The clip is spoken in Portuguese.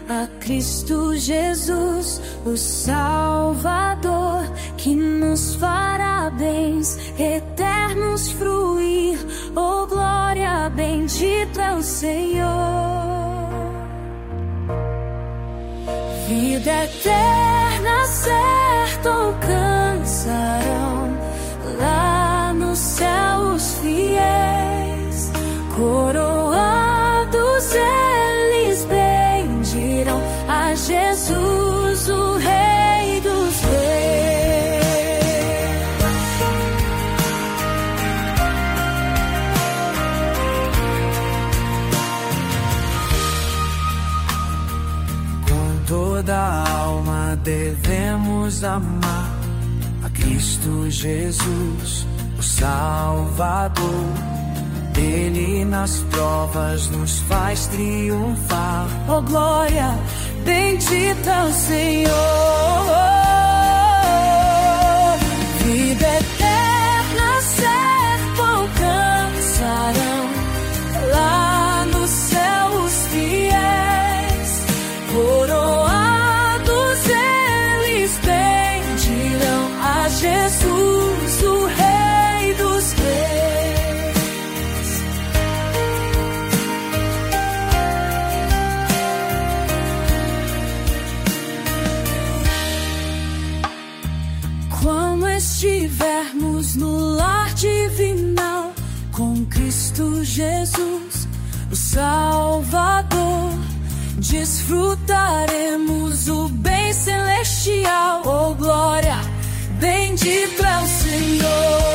a Cristo Jesus, o Salvador, que nos fará bens eternos fruir. Oh, glória, bendito é o Senhor. Vida eterna certa alcançarão lá no céu os fiéis, coroados eles bendirão a Jesus, o Rei dos Reis. Com toda a alma devemos amar a Cristo Jesus, o Salvador. Ele nas provas nos faz triunfar. Oh, glória, bendito é o Senhor. Vida eterna certa alcançarão lá no céu os fiéis, coroados eles bendirão a Jesus, o Rei dos Reis. Quando estivermos no lar divinal com Cristo Jesus, o Salvador, desfrutaremos o bem celestial. Oh, glória, bendito é o Senhor.